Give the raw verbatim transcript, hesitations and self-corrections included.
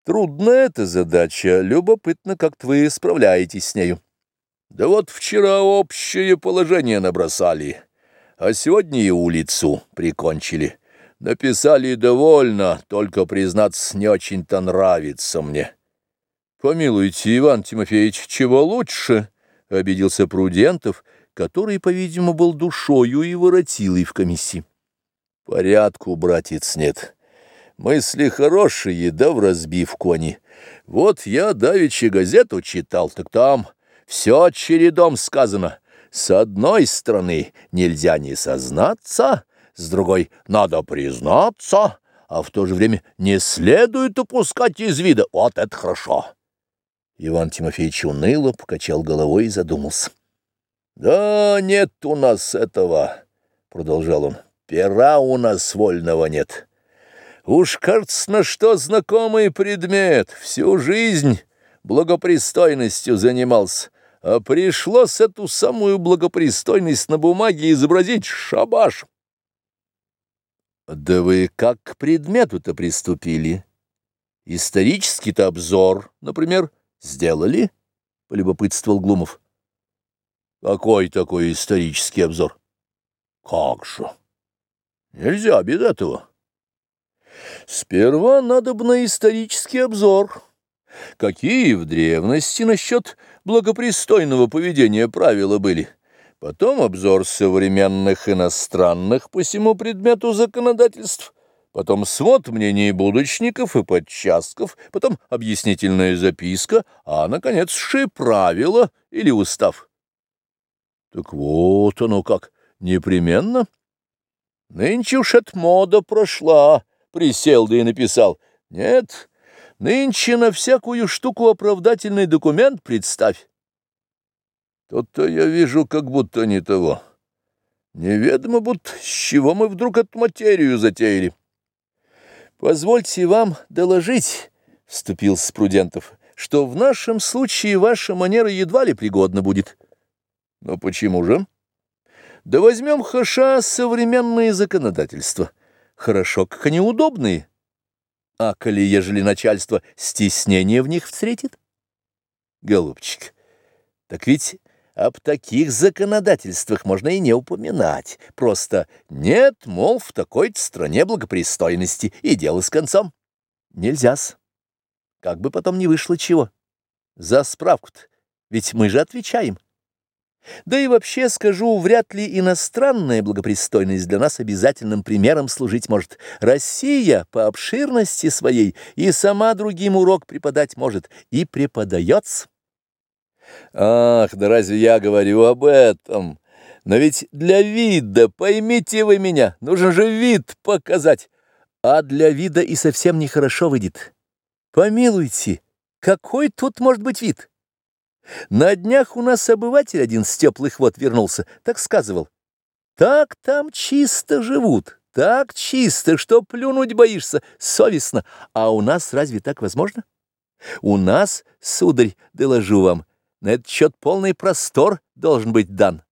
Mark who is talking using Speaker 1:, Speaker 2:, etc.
Speaker 1: Трудная эта задача, любопытно, как вы справляетесь с нею. Да вот вчера общее положение набросали, а сегодня и улицу прикончили. Написали довольно, только, признаться, не очень-то нравится мне. Помилуйте, Иван Тимофеевич, чего лучше? — обиделся Прудентов, который, по-видимому, был душою и воротилой в комиссии. Порядку, братец, нет. Мысли хорошие, да в разбивку они. Вот я давеча газету читал, так там все чередом сказано. С одной стороны нельзя не сознаться, с другой надо признаться, а в то же время не следует упускать из вида. Вот это хорошо. Иван Тимофеевич уныло покачал головой и задумался. «Да нет у нас этого», — продолжал он, — «пера у нас вольного нет». Уж, кажется, на что знакомый предмет, всю жизнь благопристойностью занимался, а пришлось эту самую благопристойность на бумаге изобразить шабаш. Да вы как к предмету-то приступили? Исторический-то обзор, например, сделали? — полюбопытствовал Глумов. Какой такой исторический обзор? Как же? Нельзя без этого. Сперва надобно исторический обзор. Какие в древности насчет благопристойного поведения правила были? Потом обзор современных иностранных по сему предмету законодательств. Потом свод мнений будущников и подчастков. Потом объяснительная записка. А, наконец, ши правила или устав. Так вот оно как, непременно. Нынче уж эта мода прошла. Присел да и написал. Нет, нынче на всякую штуку оправдательный документ представь. Тут-то я вижу, как будто не того. Неведомо будто, с чего мы вдруг эту материю затеяли. Позвольте вам доложить, — вступился Прудентов, — что в нашем случае ваша манера едва ли пригодна будет. Но почему же? Да возьмем хаша современные законодательства. Хорошо, как они удобные. А коли, ежели начальство стеснение в них встретит? Голубчик, так ведь об таких законодательствах можно и не упоминать. Просто нет, мол, в такой-то стране благопристойности, и дело с концом. Нельзя-с. Как бы потом не вышло чего. За справку-то, ведь мы же отвечаем. Да и вообще, скажу, вряд ли иностранная благопристойность для нас обязательным примером служить может. Россия по обширности своей и сама другим урок преподать может, и преподается. Ах, да разве я говорю об этом? Но ведь для вида, поймите вы меня, нужен же вид показать. А для вида и совсем нехорошо выйдет. Помилуйте, какой тут может быть вид? На днях у нас обыватель один с теплых вод вернулся, так сказывал. Так там чисто живут, так чисто, что плюнуть боишься, совестно. А у нас разве так возможно? У нас, сударь, доложу вам, на этот счет полный простор должен быть дан.